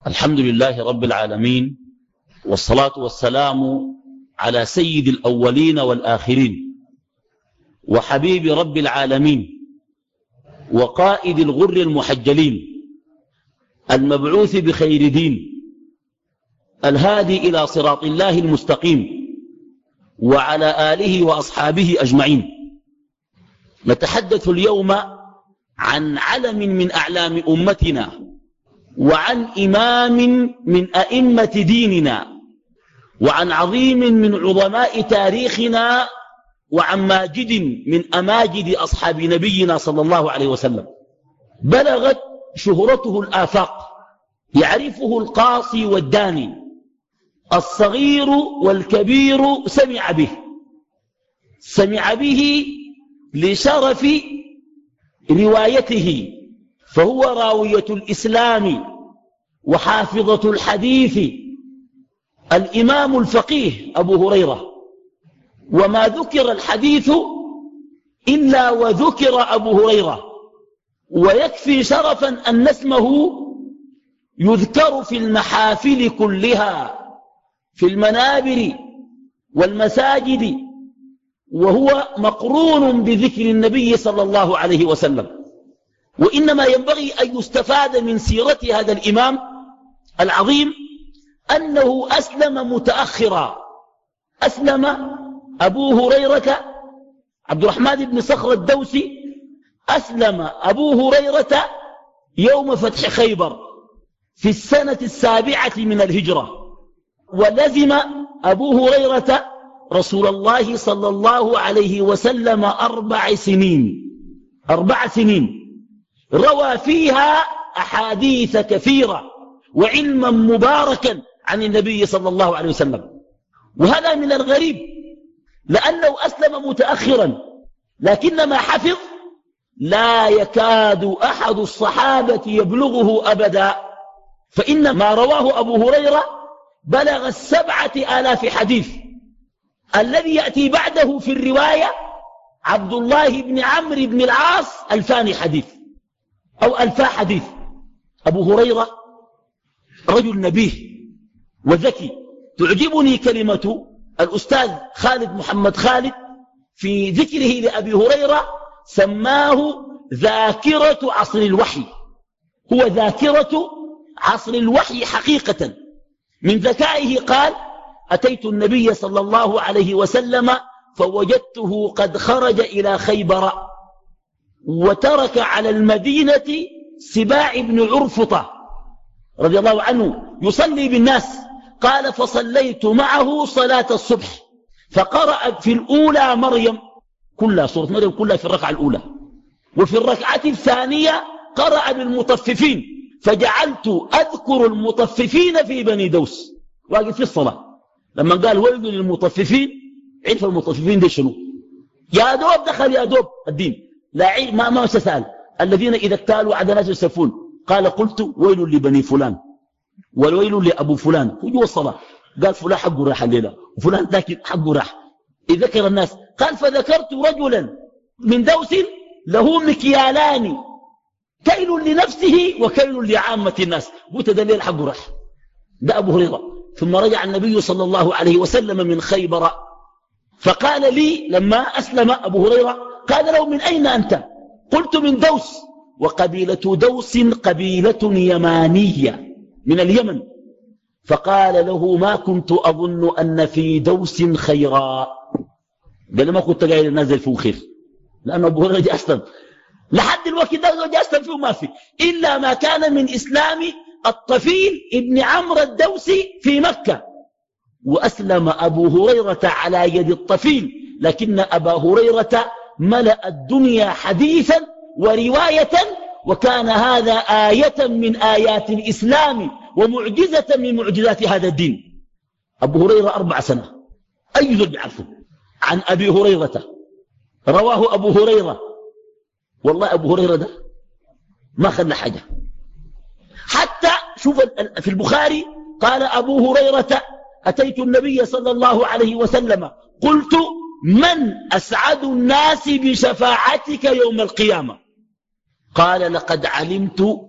الحمد لله رب العالمين، والصلاة والسلام على سيد الأولين والآخرين، وحبيب رب العالمين، وقائد الغر المحجلين، المبعوث بخير دين، الهادي إلى صراط الله المستقيم، وعلى آله وأصحابه أجمعين. نتحدث اليوم عن علم من أعلام أمتنا، وعن إمام من أئمة ديننا، وعن عظيم من عظماء تاريخنا، وعن ماجد من أماجد أصحاب نبينا صلى الله عليه وسلم. بلغت شهرته الآفاق، يعرفه القاصي والداني، الصغير والكبير سمع به لشرف روايته، فهو راوية الإسلام وحافظة الحديث، الإمام الفقيه أبو هريرة. وما ذكر الحديث إلا وذكر أبو هريرة، ويكفي شرفا أن اسمه يذكر في المحافل كلها، في المنابر والمساجد، وهو مقرون بذكر النبي صلى الله عليه وسلم. وإنما ينبغي أن يستفاد من سيرة هذا الإمام العظيم أنه أسلم متأخرا. أسلم أبو هريرة عبد الرحمن بن صخر الدوسي، أسلم أبو هريرة يوم فتح خيبر في السنة 7 من الهجرة، ولزم أبو هريرة رسول الله صلى الله عليه وسلم 4 سنين روى فيها أحاديث كثيرة وعلما مباركا عن النبي صلى الله عليه وسلم. وهذا من الغريب، لأنه أسلم متأخرا، لكن ما حفظ لا يكاد أحد الصحابة يبلغه أبدا. فإن ما رواه أبو هريرة بلغ 7,000 حديث. الذي يأتي بعده في الرواية عبد الله بن عمرو بن العاص 2000 حديث أو 1000 حديث. أبو هريرة رجل نبيه وذكي. تعجبني كلمة الأستاذ خالد محمد خالد في ذكره لأبي هريرة، سماه ذاكرة عصر الوحي. هو ذاكرة عصر الوحي حقيقة. من ذكائه قال: أتيت النبي صلى الله عليه وسلم فوجدته قد خرج إلى خيبر، وترك على المدينة سباع بن عرفطة رضي الله عنه يصلي بالناس. قال: فصليت معه صلاة الصبح، فقرأ في الأولى مريم كلها، سورة مريم كلها في الركعة الأولى، وفي الركعة الثانية قرأ بالمطففين، فجعلت أذكر المطففين في بني دوس. واقف في الصلاة لما قال ويل للمطففين، عرف المطففين دي شنو؟ يا دوب دخل يا دوب الدين، لا ما سأل الذين إذا اكتالوا على ناس يسفون. قال: قلت ويل لبني فلان والويل لأبو فلان. هو جوا الصلاة قال: فلان حقه راح الليلة، وفلان ذاك حقه راح. ذكر الناس قال: فذكرت رجلا من دوس له مكيالان، كيل لنفسه وكيل لعامة الناس. قلت ده الليل حقه راح. ده أبو هريرة. ثم رجع النبي صلى الله عليه وسلم من خيبر، فقال لي لما أسلم أبو هريرة، قال له: من أين أنت؟ قلت: من دوس. وقبيلة دوس قبيلة يمانية من اليمن. فقال له: ما كنت أظن أن في دوس خيرا. قال: ما كنت قايل نازل فيه خير، لأن أبو هريرة أسلم لحد الوقت ده أسلم فيه ما في إلا ما كان من إسلام الطفيل ابن عمرو الدوسي في مكة. وأسلم أبو هريرة على يد الطفيل، لكن أبا هريرة ملأ الدنيا حديثا ورواية، وكان هذا آية من آيات الإسلام ومعجزة من معجزات هذا الدين. أبو هريرة 4 سنة. أي ذو يعرفه عن أبي هريرة؟ رواه أبو هريرة. والله أبو هريرة ده ما خلى حاجة. حتى شوف في البخاري قال أبو هريرة: أتيت النبي صلى الله عليه وسلم قلت: من أسعد الناس بشفاعتك يوم القيامة؟ قال: لقد علمت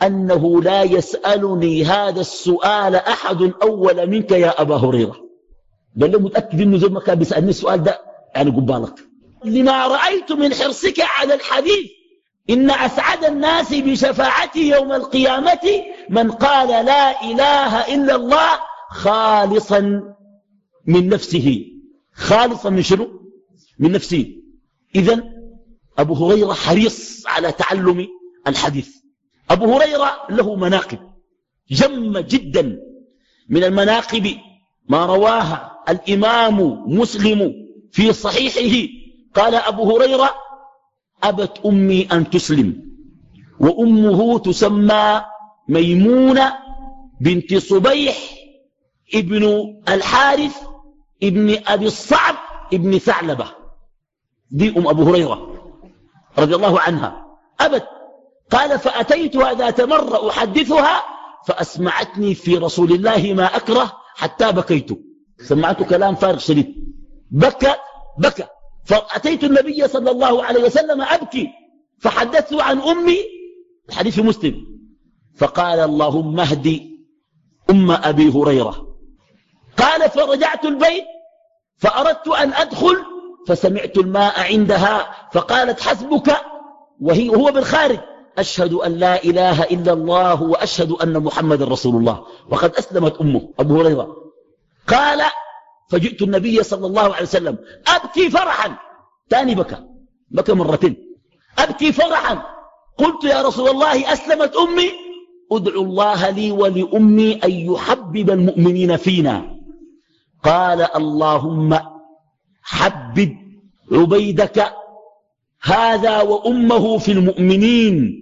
أنه لا يسألني هذا السؤال أحد أول منك يا أبا هريرة. قال له متأكد أنه زي ما كان بيسألني السؤال ده يعني قبالك. لما رأيت من حرصك على الحديث إن أسعد الناس بشفاعتي يوم القيامة من قال لا إله إلا الله خالصا من نفسه. خالصا من شنو؟ من نفسه. إذن أبو هريرة حريص على تعلم الحديث. أبو هريرة له مناقب جمة جدا. من المناقب ما رواها الإمام مسلم في صحيحه قال أبو هريرة أبت أمي أن تسلم وأمه تسمى ميمونة بنت صبيح ابن الحارث ابن أبي الصعب ابن ثعلبة. دي أبو هريرة رضي الله عنها. أبت. قال فأتيتها ذات مرة أحدثها فأسمعتني في رسول الله ما أكره حتى بكيت. سمعت كلام فارغ شديد. بكى فأتيت النبي صلى الله عليه وسلم أبكي فحدثت عن أمي. الحديث مسلم. فقال اللهم اهدي أم أبي هريرة. قال فرجعت البيت فأردت أن أدخل فسمعت الماء عندها فقالت حسبك وهو بالخارج أشهد أن لا إله إلا الله وأشهد أن محمد رسول الله وقد أسلمت أمه أبو هريرة. قال فجئت النبي صلى الله عليه وسلم أبكي فرحا. تاني بكى مرتين. أبكي فرحا. قلت يا رسول الله أسلمت أمي ادعو الله لي ولأمي أن يحبب المؤمنين فينا. قال اللهم حبب عبيدك هذا وأمه في المؤمنين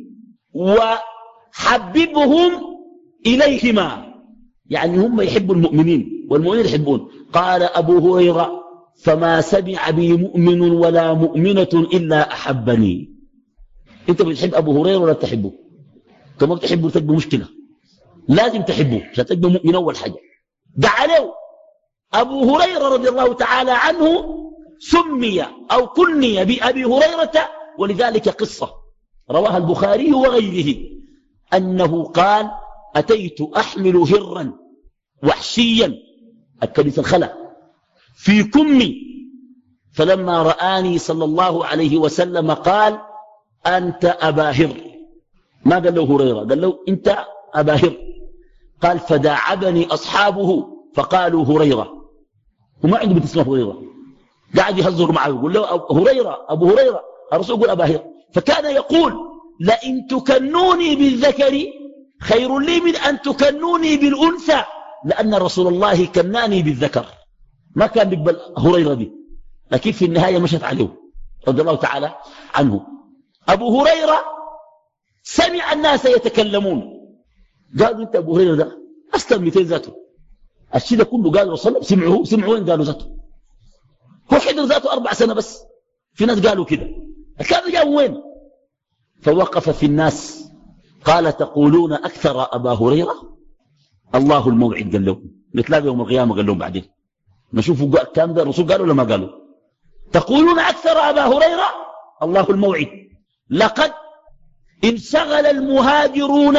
وحببهم إليهما. يعني هم يحبوا المؤمنين والمؤمنين يحبون. قال أبو هريرة فما سمع بي مؤمن ولا مؤمنة إلا أحبني. أنت بتحب أبو هريرة ولا تحبه؟ كما بتحبه تجد مشكلة. لازم تحبه عشان تجد مؤمن. أول حاجة دعا له أبو هريرة رضي الله تعالى عنه سمي أو كني بأبي هريرة ولذلك قصة رواها البخاري وغيره أنه قال أتيت أحمل هرا وحشيا الكنيسة الخلع في كمي فلما رآني صلى الله عليه وسلم قال أنت أبا هر. ما قال له هريرة قال له أنت أبا هر. قال فداعبني أصحابه فقالوا هريرة. وما عنده بنت اسمها هريرة. قاعد يهزر معه يقول له هريرة أبو هريرة. الرسول يقول أبا هر. فكان يقول لئن تكنوني بالذكر خير لي من أن تكنوني بالأنثى لأن رسول الله كناني بالذكر. ما كان بيقبل هريرة دي لكن في النهاية مشت عليه رضي الله تعالى عنه. أبو هريرة سمع الناس يتكلمون قالوا أنت أبو هريرة ده أسلم 200 ذاته. الشيء ده كله قالوا رسول الله سمعوا وين قالوا ذاته. هو حضر ذاته 4 سنة بس. في ناس قالوا كده كانوا جاءوا وين. فوقف في الناس قال تقولون أكثر أبا هريرة. الله الموعد قال له نتلاقى يوم القيامة قال لهم بعدين نشوفوا كان ده الرسول قالوا ولا ما قالوا. تقولون أكثر أبا هريرة الله الموعد. لقد انشغل المهاجرون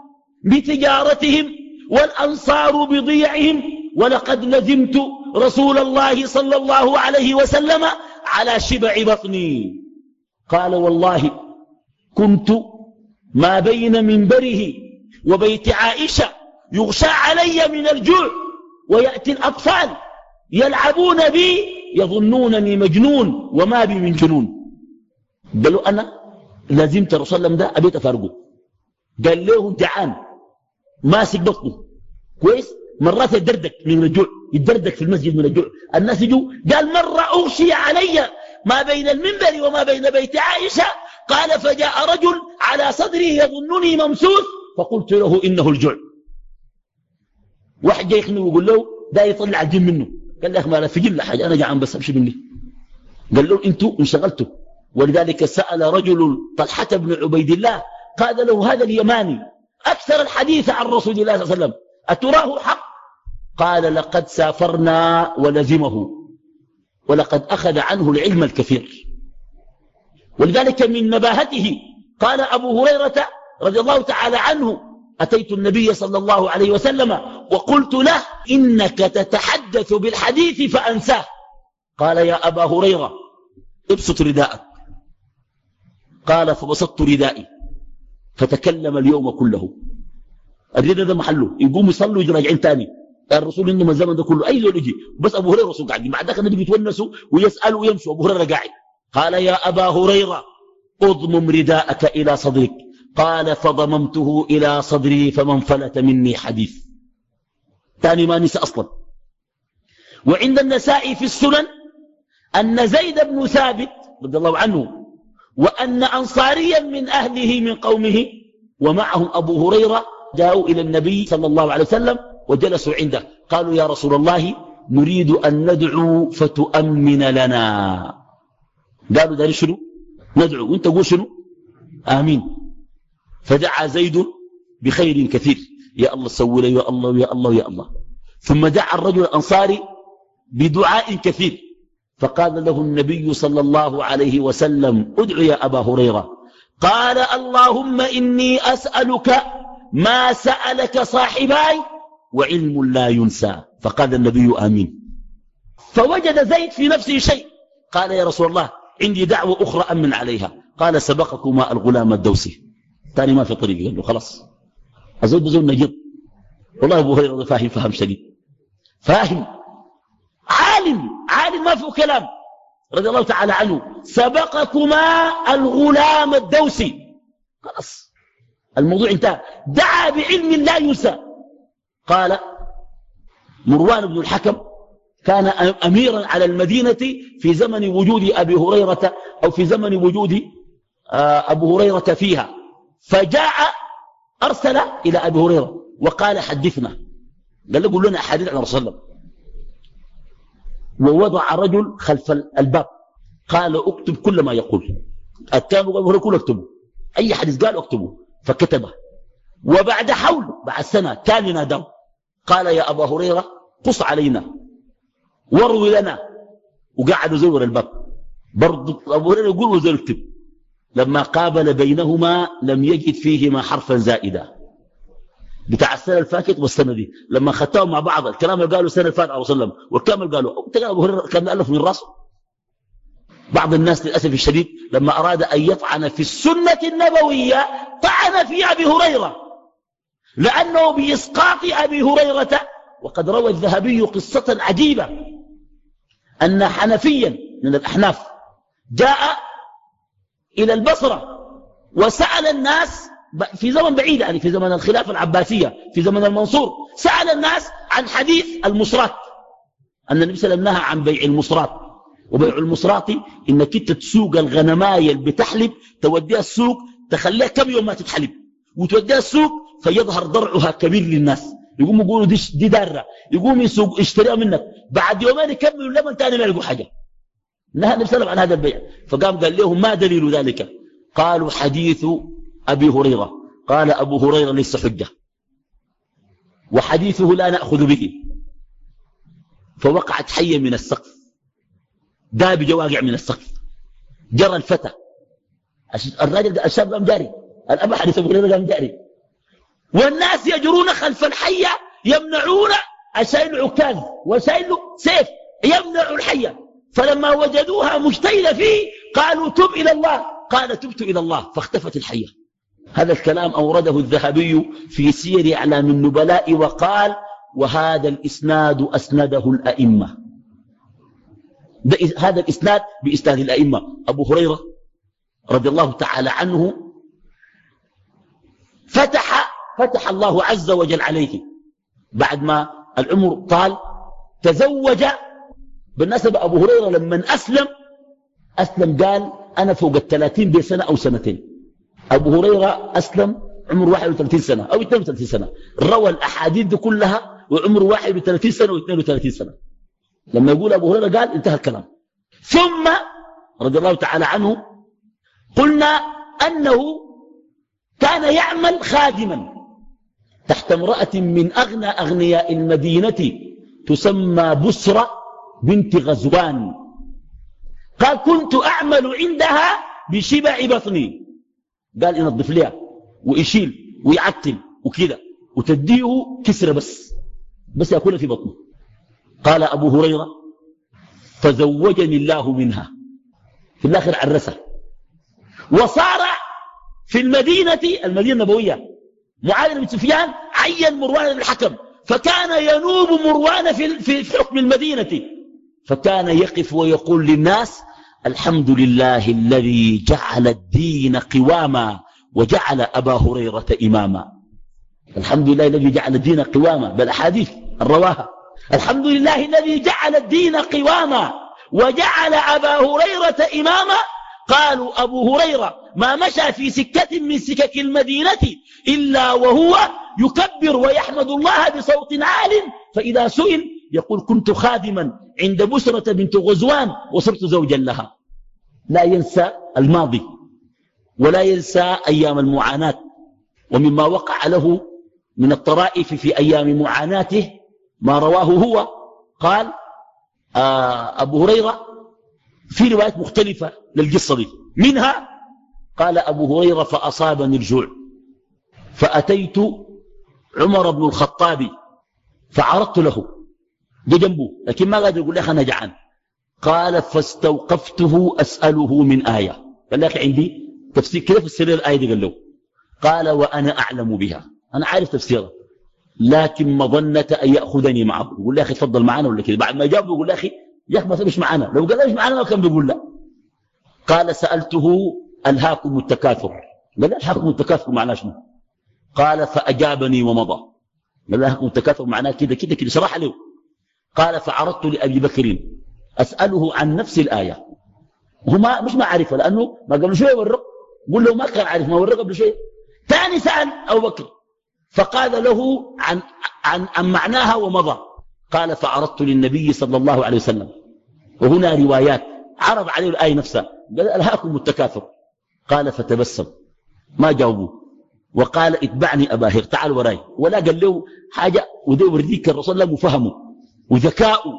بتجارتهم والأنصار بضيعهم ولقد لزمت رسول الله صلى الله عليه وسلم على شبع بطني. قال والله كنت ما بين منبره وبيت عائشة يغشى علي من الجوع ويأتي الأطفال يلعبون بي يظنونني مجنون وما بي من جنون. قالوا أنا لازمت رسول الله ده أبيت أفارقه. قال له جعان ماسك بطنه كويس مرات يدردك من الجوع يدردك في المسجد من الجوع. الناس يجوا قال مرة أغشي علي ما بين المنبر وما بين بيت عائشة قال فجاء رجل على صدره يظنني ممسوس فقلت له إنه الجوع. واحد جاي يخنه ويقول له ده يطلع الجن منه. قال له يا أخي ما لا في جن حاجة أنا جعان بس أمشي مني. قال له أنتوا انشغلتوا. ولذلك سأل رجل طلحة بن عبيد الله قال له هذا اليماني أكثر الحديث عن رسول الله صلى الله عليه وسلم أتراه حق؟ قال لقد سافرنا ولزمه ولقد أخذ عنه العلم الكثير. ولذلك من نباهته قال أبو هريرة رضي الله تعالى عنه أتيت النبي صلى الله عليه وسلم وقلت له إنك تتحدث بالحديث فأنساه. قال يا أبا هريرة ابسط رداءك. قال فبسطت ردائي فتكلم اليوم كله. الرداء ده محله يقوم يصلوا ويجي راجعين تاني. قال الرسول إنه من الزمن ده كله أي زول يجي بس أبو هريرة رسول قاعد بعد ذلك النبي يتونسوا ويسألوا ويمشوا أبو هريرة قاعد. قال يا أبا هريرة اضمم رداءك إلى صدرك. قال فضممته إلى صدري فما انفلت مني حديث. ثاني ما نسى أصلا. وعند النسائي في السنن أن زيد بن ثابت رضي الله عنه وأن أنصاريا من أهله من قومه ومعهم أبو هريرة جاءوا إلى النبي صلى الله عليه وسلم وجلسوا عنده. قالوا يا رسول الله نريد أن ندعو فتؤمن لنا. قالوا داري شنو ندعو وانت قول شنو آمين. فدعا زيد بخير كثير يا الله سوي لي يا الله يا الله يا الله. ثم دعا الرجل الأنصاري بدعاء كثير فقال له النبي صلى الله عليه وسلم ادعو يا أبا هريرة. قال اللهم إني أسألك ما سألك صاحباي وعلم لا ينسى. فقال النبي آمين. فوجد زيد في نفسه شيء. قال يا رسول الله عندي دعوة أخرى أمن عليها. قال سبقكما الغلام الدوسي. ثاني ما في طريق. قال له خلاص الزود بزول نجد. والله أبو هريرة فاهم فهم شديد فاهم عالم ما فيه كلام رضي الله تعالى عنه. سبقكما الغلام الدوسي. خلاص الموضوع انتهى. دعا بعلم لا ينسى. قال مروان بن الحكم كان أميرا على المدينة في زمن وجود أبي هريرة أو في زمن وجود أبو هريرة فيها. فجاء أرسل إلى أبي هريرة وقال حدثنا. قال له قل لنا أحاديث عن رسول الله. ووضع رجل خلف الباب قال اكتب كل ما يقول. الكامل أبو هريرة كله اكتبه أي حديث قال اكتبه. فكتبه. وبعد حول بعد سنة كان ينادى قال يا أبا هريرة قص علينا واروي لنا. وقعد يزور الباب برضو أبو هريرة يقول وزور اكتب. لما قابل بينهما لم يجد فيهما حرفا زائدا. بتاع السنة الفاتت والسنة دي لما خدتهم مع بعض الكلام اللي قالوا السنة الفاتت عليه وسلم والكامل قالوا انت قال أبو هريرة كان ألف من راسه. بعض الناس للأسف الشديد لما أراد أن يطعن في السنة النبوية طعن في أبي هريرة لأنه بإسقاط أبي هريرة. وقد روى الذهبي قصة عجيبة أن حنفيا من الأحناف جاء إلى البصرة وسأل الناس في زمن بعيد يعني في زمن الخلافة العباسية في زمن المنصور. سأل الناس عن حديث المصرات أن النبي صلى الله عليه وسلم نهى عن بيع المصرات. وبيع المصرات إنك انت تسوق الغنماية اللي بتحلب توديها السوق تخليها كم يوم ما تتحلب وتوديها السوق فيظهر ضرعها كبير للناس. يقوموا يقولوا دي دارة يقوم يسوق يشتريها منك بعد يومين يكملوا لمن تاني ما يلقوا حاجة. نهى النبي صلى الله عليه وسلم عن هذا البيع. فقام قال لهم ما دليل ذلك؟ قالوا حديث أبي هريرة. قال أبو هريرة ليس حجة وحديثه لا نأخذ به. فوقعت حية من السقف داب جواقع من السقف. جرى الفتى الراجل الشاب قام جاري الأب حديث أبو هريرة قام جاري والناس يجرون خلف الحية يمنعون شايل عكاز وشايل سيف يمنع الحية. فلما وجدوها مجتهلة فيه قالوا تب إلى الله. قال تبت إلى الله فاختفت الحية. هذا الكلام أورده الذهبي في سير أعلام النبلاء وقال وهذا الإسناد أسنده الأئمة. هذا الإسناد بإسناد الأئمة. أبو هريرة رضي الله تعالى عنه فتح الله عز وجل عليه بعد ما العمر طال. تزوج بالنسبة أبو هريرة لما أسلم قال أنا فوق 30 بسنة أو سنتين. أبو هريرة أسلم عمر 31 سنة أو 32 سنة. روى الأحاديث دي كلها وعمر 31 سنة و32 سنة. لما يقول أبو هريرة قال انتهى الكلام. ثم رضي الله تعالى عنه قلنا أنه كان يعمل خادما تحت امرأة من أغنى أغنياء المدينة تسمى بسرة بنت غزوان. قال كنت أعمل عندها بشبع بطني. قال ينظف لها ويشيل ويعتل وكده، وتديه كسرة بس يأكلها في بطنه. قال أبو هريرة فزوجني الله منها، في الآخر عرسه. وصار في المدينة النبوية معاذ بن سفيان عين مروان بن الحكم، فكان ينوب مروان في حكم المدينة، فكان يقف ويقول للناس الحمد لله الذي جعل الدين قواما وجعل أبا هريرة إماما. الحمد لله الذي جعل الدين قواما، بالأحاديث الرواها، الحمد لله الذي جعل الدين قواما وجعل أبا هريرة إماما. قالوا أبو هريرة ما مشى في سكة من سكك المدينة إلا وهو يكبر ويحمد الله بصوت عال، فإذا سئل يقول كنت خادما عند بسرة بنت غزوان وصرت زوجا لها. لا ينسى الماضي ولا ينسى أيام المعاناة. ومما وقع له من الطرائف في أيام معاناته ما رواه هو، قال أبو هريرة في روايات مختلفة للقصة دي، منها قال أبو هريرة فأصابني الجوع فأتيت عمر بن الخطاب فعرضت له، جه جنبه لكن ما قادر يقول لي أنا جعان. قال فاستوقفته أسأله من آية، قال لك عندي تفسير كيف فسر الآية دي؟ قال له قال وأنا أعلم بها، أنا عارف تفسيرها، لكن مظنة أن يأخذني معه، يقول لي أخي تفضل معنا ولا كده. بعد ما جابه يقول لي أخي يا أخي ما تمش معنا، لو قال لا مش معنا ما كان بيقول لا. قال سألته ألهاكم التكاثر، قال ألهاكم التكاثر معناه شنو؟ قال فأجابني ومضى. قال ألهاكم التكاثر معناه كده كده كده، شرح له. قال فعرضت لأبي بكر أسأله عن نفس الآية، وهو مش ما عارفها لأنه ما قبل شوية ورق، قل له ما كان عارف ما ورق قبل شوية. ثاني سأل أبو بكر فقال له عن معناها ومضى. قال فعرضت للنبي صلى الله عليه وسلم، وهنا روايات عرض عليه الآية نفسها، قال ألهاكم التكاثر. قال فتبسم ما جاوبوه، وقال اتبعني أبا هر تعال وراي، ولا قال له حاجة. وده يوريك الرسول الله مفهمه وذكاؤه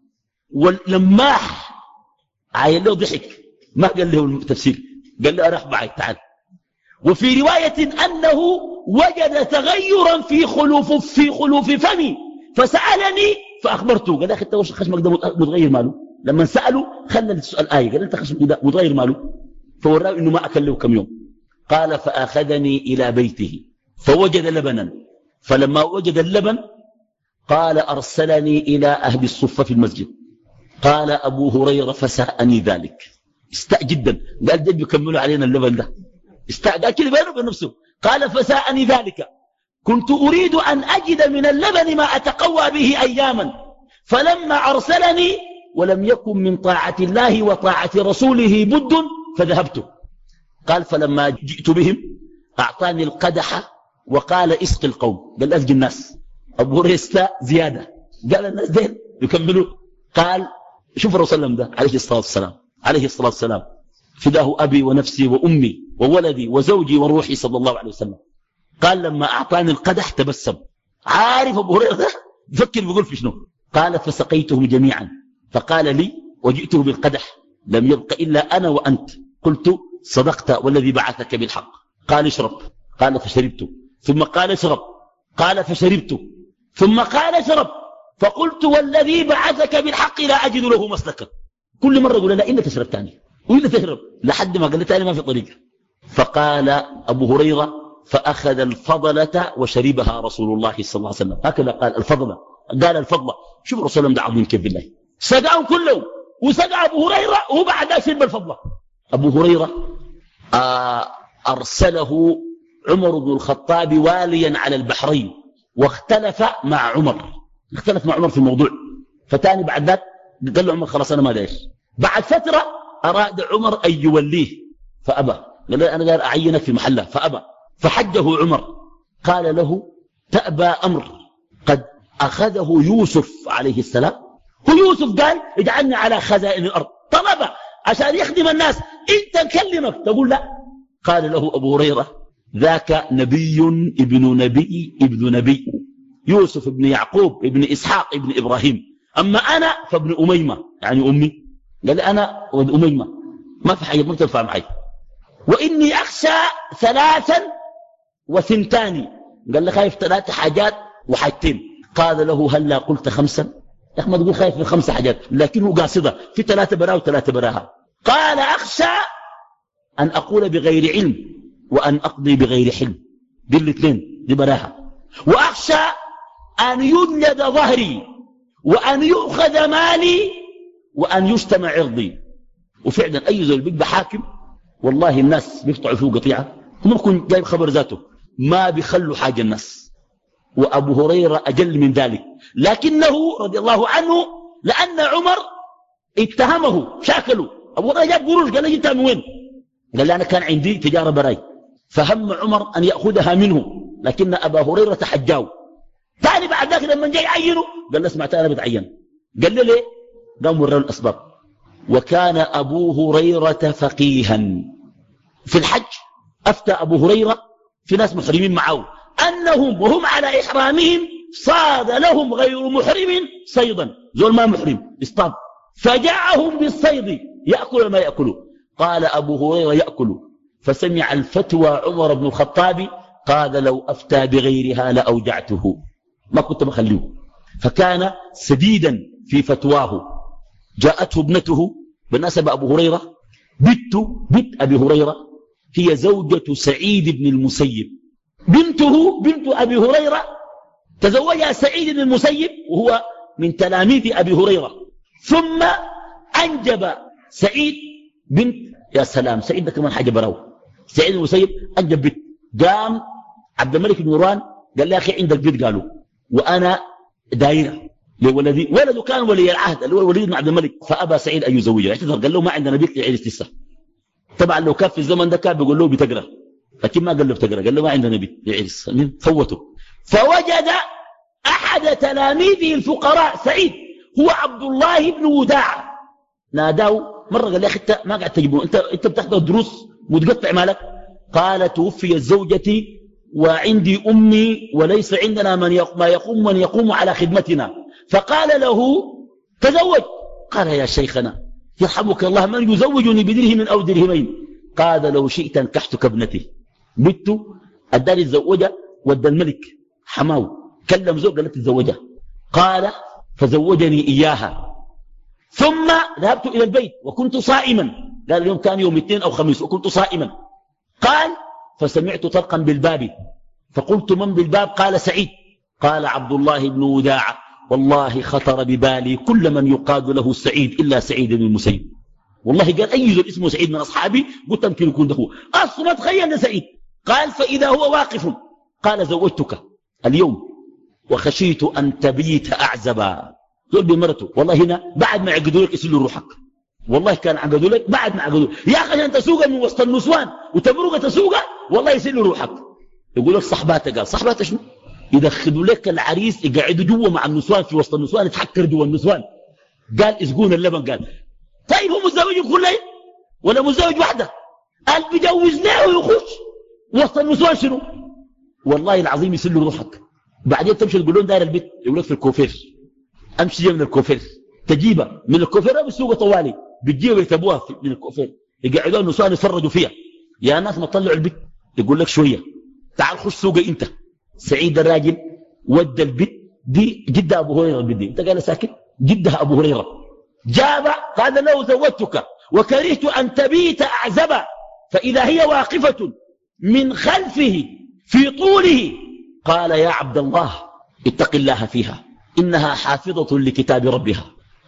واللماح، عين له ضحك ما قال له التفسير، قال له أرح معي تعال. وفي رواية أنه وجد تغيرا في خلوف فمي فسألني فأخبرته، قال أخي أنت خشمك ده متغير ماله؟ لما سأله خلى السؤال آية، قال أنت خشمك ده متغير ماله؟ فوراه إنه ما أكل له كم يوم. قال فأخذني إلى بيته فوجد لبنا، فلما وجد اللبن قال أرسلني إلى أهل الصفة في المسجد. قال أبو هريرة فساءني ذلك، استاء جدا، قال جد يكملوا علينا اللبن ده، استاء قال كده بينه وبين نفسه. قال فساءني ذلك، كنت أريد أن أجد من اللبن ما أتقوى به أياما، فلما أرسلني ولم يكن من طاعة الله وطاعة رسوله بد فذهبت. قال فلما جئت بهم أعطاني القدح وقال اسق القوم، قال أسقي الناس. أبو هريرة استاء زيادة، قال الناس دين يكملوا. قال شوف الرسول الله ده عليه الصلاة والسلام فداه أبي ونفسي وأمي وولدي وزوجي وروحي صلى الله عليه وسلم. قال لما أعطاني القدح تبسم، عارف أبو هريرة ده فكر بيقول في شنو. قال فسقيتهم جميعا، فقال لي وجئته بالقدح لم يبق إلا أنا وأنت، قلت صدقت والذي بعثك بالحق. قال اشرب، قال فشربت، ثم قال اشرب، قال فشربت، ثم قال اشرب، فقلت والذي بعثك بالحق لا أجد له مسلكا. كل مرة يقول لا إلا تشرب ثاني وإلا تهرب، لحد ما قال ثاني ما في طريقة. فقال أبو هريرة فأخذ الفضلة وشربها رسول الله صلى الله عليه وسلم، هكذا قال الفضلة، قال الفضلة. شوف الرسول الله ده عظيم كيف بالله، سقاهم كلهم وسقى أبو هريرة وبعد شرب الفضلة. أبو هريرة أرسله عمر بن الخطاب واليا على البحرين، واختلف مع عمر في الموضوع. فتاني بعد ذلك قال له عمر خلاص أنا ما داير. بعد فترة أراد عمر أن يوليه فأبى، قال له أنا داير أعينك في محله فأبى. فحجه عمر، قال له تأبى أمر قد أخذه يوسف عليه السلام. هو يوسف قال اجعلني على خزائن الأرض، طلب عشان يخدم الناس، انت نكلمك تقول لا. قال له أبو هريرة ذاك نبي ابن نبي، يوسف ابن يعقوب ابن إسحاق ابن إبراهيم، أما أنا فابن أميمة يعني أمي. قال أنا وابن أميمة ما في حاجة ما تنفع معي، وإني أخشى ثلاثا وثنتان، قال له خايف 3 حاجات وحاجتين. قال له هل لا قلت 5؟ يا أخي ما تقول خايف من 5 حاجات، لكنه قاصدة في 3 براه و3 براها. قال أخشى أن أقول بغير علم وأن أقضي بغير حلم، دي الاثنين دي براها. وأخشى أن يجلد ظهري وأن يؤخذ مالي وأن يجتمع عرضي. وفعلا أي زول بيبقى حاكم والله الناس بيقطعوا فيه قطيعة، هم يكون جايب خبر ذاته ما بيخلوا حاجة الناس. وأبو هريرة أجل من ذلك، لكنه رضي الله عنه لأن عمر اتهمه شاكله. أبو هريرة جاب قروش، قال له جبتها من وين؟ قال له أنا كان عندي تجارة براي. فهم عمر أن يأخذها منه، لكن أبا هريرة تحجاه. ثاني بعد ذلك لما جاي يعينه قال له اسمعت أنا بتعين. قال له ليه؟ قام وراه الأسباب. وكان أبو هريرة فقيها في الحج. أفتى أبو هريرة في ناس محرمين معه أنهم وهم على إحرامهم صاد لهم غير محرم صيدا، زول ما محرم اصطاد، فجاءهم بالصيد يأكل ما يأكله. قال أبو هريرة يأكل، فسمع الفتوى عمر بن الخطاب قال لو أفتى بغيرها لأوجعته، ما كنت بخليه. فكان سديدا في فتواه. جاءته ابنته بالنسبة أبو هريرة، بنت أبي هريرة هي زوجة سعيد بن المسيب. بنته بنت أبي هريرة تزوجها سعيد بن المسيب وهو من تلاميذ أبي هريرة. ثم أنجب سعيد بنت، يا سلام سعيد ده كمان حاجة براو. سعيد بن المسيب أنجب بنت. قام عبد الملك بن مروان قال له يا أخي عندك بنت، قالوا وأنا دايرة لولدي، ولده كان ولي العهد اللي هو الوليد بن عبد الملك، فأبى سعيد أن يزوجه، اعتذر قال له ما عندنا بنت لعيلة لسه. طبعا لو كان في الزمن ده كان بيقول له بتقرأ، لكن ما قال له بتقرأ، قال له ما عندنا بنت لعيلة، فوته. فوجد أحد تلاميذه الفقراء سعيد هو عبد الله بن وداع، ناداه مرة قال يا أخي أنت ما قاعد تجيبه، أنت بتحضر دروس وتقطع مالك؟ قال توفيت زوجتي وعندي أمي وليس عندنا من يقوم على خدمتنا. فقال له تزوج. قال يا شيخنا يرحمك الله من يزوجني بدرهم أو درهمين؟ قال لو شئت انكحتك ابنتي. بنته اداني الزوجة ودى الملك حماو كلم زوج قال تتزوجها. قال فزوجني إياها. ثم ذهبت إلى البيت وكنت صائما، قال اليوم كان يوم اثنين أو خميس وكنت صائما. قال فسمعت طرقا بالباب فقلت من بالباب؟ قال سعيد. قال عبد الله بن وداع والله خطر ببالي كل من يقاد له سعيد إلا سعيد بن المسيب. والله قال أي زول اسمه سعيد من أصحابي قلت يمكن يكون ده أصلا تخيل سعيد. قال فإذا هو واقف قال زوجتك اليوم وخشيت أن تبيت أعزبا. زول بمرته والله هنا بعد ما عقدوا لك يسلوا روحك، والله كان عقدوا لك بعد ما عقدوا يا أخي أنت تسوق من وسط النسوان وتمرق تسوق والله يسلوا روحك. يقول لك صحباتك، قال صحباتك شنو؟ يدخلوا لك العريس يقعدوا جوا مع النسوان في وسط النسوان يتحكر جوا النسوان. قال اسقون اللبن. قال طيب هو متزوج كل ليل ولا متزوج واحدة؟ قال بيجوز ليه ويخش وسط النسوان شنو؟ والله العظيم يسلوا روحك. بعدين تمشي تقول لهم داير البيت يقول لك في الكوفير، امشي من الكوفير تجيبها من الكوفير بالسوق طوالي بتجيبها يكتبوها من الكوفير يقعدوا النسوان يفرجوا فيها. يا ناس ما تطلعوا البيت يقول لك شويه تعال خش سوق انت. سعيد الراجل ودى البيت دي جدها ابو هريره. البيت دي انت قال ساكت جدها ابو هريره. جاب قال له زوجتك وكرهت ان تبيت اعزبا. فاذا هي واقفه من خلفه في طوله قال يا عبد الله اتق الله فيها إنها حافظة لكتاب ربها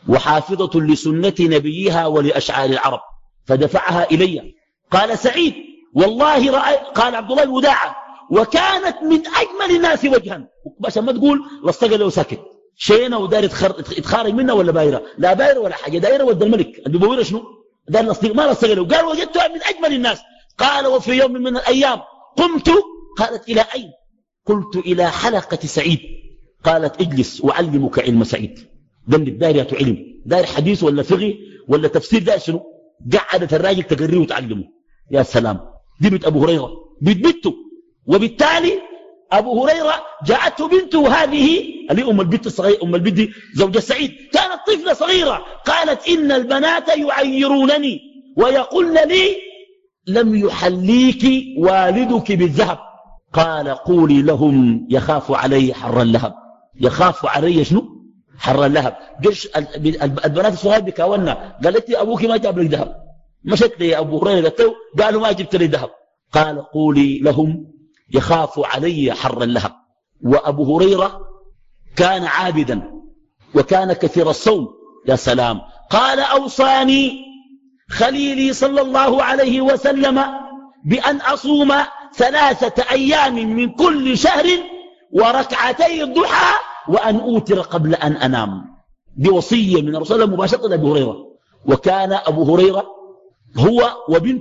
وحافظة لسنة نبيها ولأشعار العرب. فدفعها إلي. قال سعيد والله قال عبد الله الوداعة وكانت من أجمل الناس وجها. بس ما تقول لصقل وساكت شينا ودار يتخارج منها ولا بايرة؟ لا بايرة ولا حاجة، دايرة ود الملك اللي بيبويرة شنو؟ دار لصق ما لصقل. قال وجدتها من أجمل الناس. قال وفي يوم من الأيام قمت. قالت إلى أين؟ قلت إلى حلقة سعيد. قالت اجلس وعلمك علم سعيد. دمك داير علم، داير حديث ولا فقه ولا تفسير، داير شنو؟ قعدت الراجل تقريه وتعلمه. يا سلام دي بنت أبو هريرة بنته. وبالتالي أبو هريرة جاءته بنته هذه اللي أم البنت الصغيرة، أم البنت زوجة سعيد كانت طفلة صغيرة. قالت إن البنات يعيرونني ويقولن لي لم يحليك والدك بالذهب. قال قولي لهم يخاف علي حر اللهب. يخاف علي شنو؟ حر اللهب. قش البنات الصغار بكاونا قالت لي أبوك ما جاب لك ذهب. مشت لي أبو هريرة قالت له قالوا ما جبت لي ذهب. قال قولي لهم يخاف علي حر اللهب. وأبو هريرة كان عابدا وكان كثير الصوم. يا سلام. قال أوصاني خليلي صلى الله عليه وسلم بأن أصوم 3 أيام من كل شهر وركعتي الضحى وأن أوتر قبل أن أنام. دي وصية من الرسول مباشرة لأبي هريرة. وكان أبو هريرة هو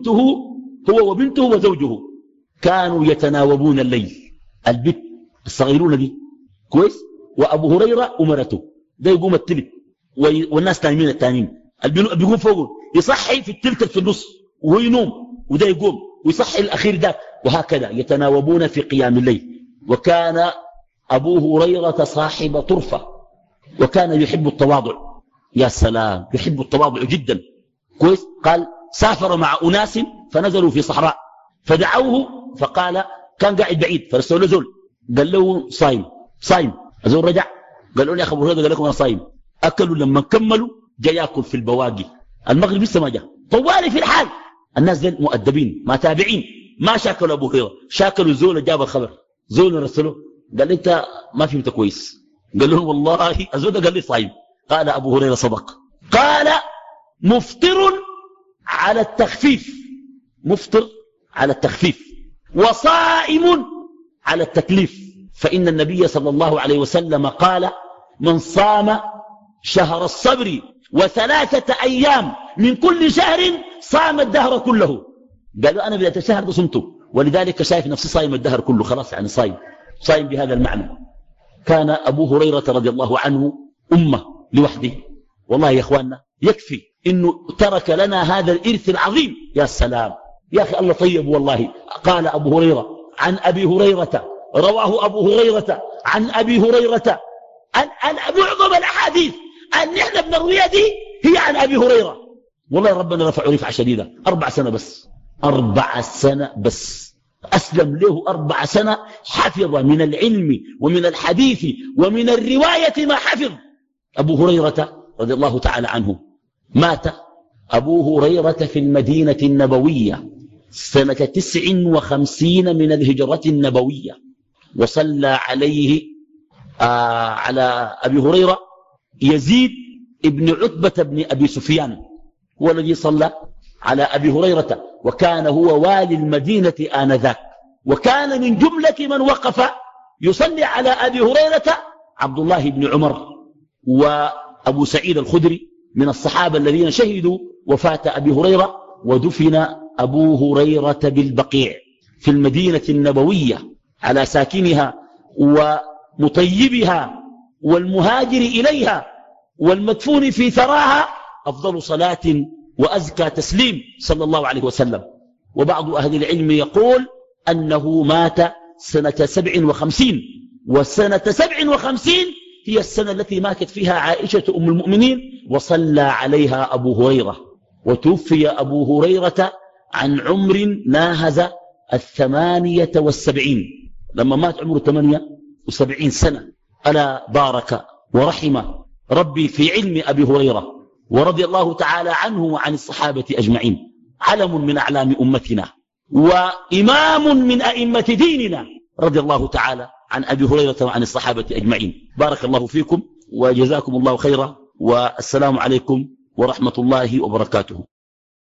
وبنته وزوجه كانوا يتناوبون الليل. البت الصغيرون دي كويس. وأبو هريرة أمرته ده يقوم التلت والناس نايمين التانيين. بيقوم فوق يصحي في التلت في النص وهو ينوم وده يقوم ويصحي الأخير ذاك وهكذا يتناوبون في قيام الليل. وكان أبو هريرة صاحب طرفة وكان يحب التواضع. يا سلام. يحب التواضع جدا كويس. قال سافر مع أناس فنزلوا في صحراء فدعوه فقال كان قاعد بعيد فرسلوا له زول قال له صايم. الزول رجع قال له يا أخي أبو هريرة قال لكم أنا صايم. أكلوا لما كملوا جاء يأكل في البواقي. المغرب لسه ما جاء طوالي في الحال. الناس دين مؤدبين ما تابعين ما شاكلوا أبو هريرة شاكلوا زول جاب الخبر. زول رسله قال لي أنت ما فهمت كويس. قال له والله الزول قال لي صايم. قال أبو هريرة صدق. قال مفطر على التخفيف. مفطر على التخفيف وصائم على التكليف. فإن النبي صلى الله عليه وسلم قال من صام شهر الصبر و3 أيام من كل شهر صام الدهر كله. قالوا أنا بدأت الشهر ده صمته ولذلك شايف نفسي صايم الدهر كله خلاص يعني صايم بهذا المعنى. كان أبو هريرة رضي الله عنه أمة لوحده. والله يا أخواننا يكفي إنه ترك لنا هذا الإرث العظيم. يا سلام يا أخي الله طيب والله. قال أبو هريرة عن أبي هريرة رواه أبو هريرة عن أبي هريرة أن معظم الأحاديث أن نحن بنرويها دي هي عن أبي هريرة. والله ربنا رفعه رفعة شديدة. 4 سنة بس 4 سنة بس أسلم له 4 سنة حفظ من العلم ومن الحديث ومن الرواية ما حفظ. أبو هريرة رضي الله تعالى عنه مات أبو هريرة في المدينة النبوية سنة 59 من الهجرة النبوية. وصلى عليه على أبي هريرة يزيد ابن عتبة بن أبي سفيان هو الذي صلى على أبي هريرة. وكان هو والي المدينة آنذاك. وكان من جملة من وقف يصلي على أبي هريرة عبد الله بن عمر وأبو سعيد الخدري من الصحابة الذين شهدوا وفاة أبي هريرة. ودفن أبو هريرة بالبقيع في المدينة النبوية على ساكنها ومطيبها والمهاجر إليها والمدفون في ثراها أفضل صلاة وأزكى تسليم صلى الله عليه وسلم. وبعض أهل العلم يقول أنه مات سنة 57. وسنة 57 هي السنة التي ماتت فيها عائشة أم المؤمنين وصلى عليها أبو هريرة. وتوفي أبو هريرة عن عمر ناهز 78 لما مات عمره 78 سنة. ألا بارك ورحم ربي في علم أبي هريرة ورضي الله تعالى عنه وعن الصحابة أجمعين. علم من أعلام أمتنا وإمام من أئمة ديننا رضي الله تعالى عن أبي هريرة وعن الصحابة أجمعين. بارك الله فيكم وجزاكم الله خيرا والسلام عليكم ورحمة الله وبركاته.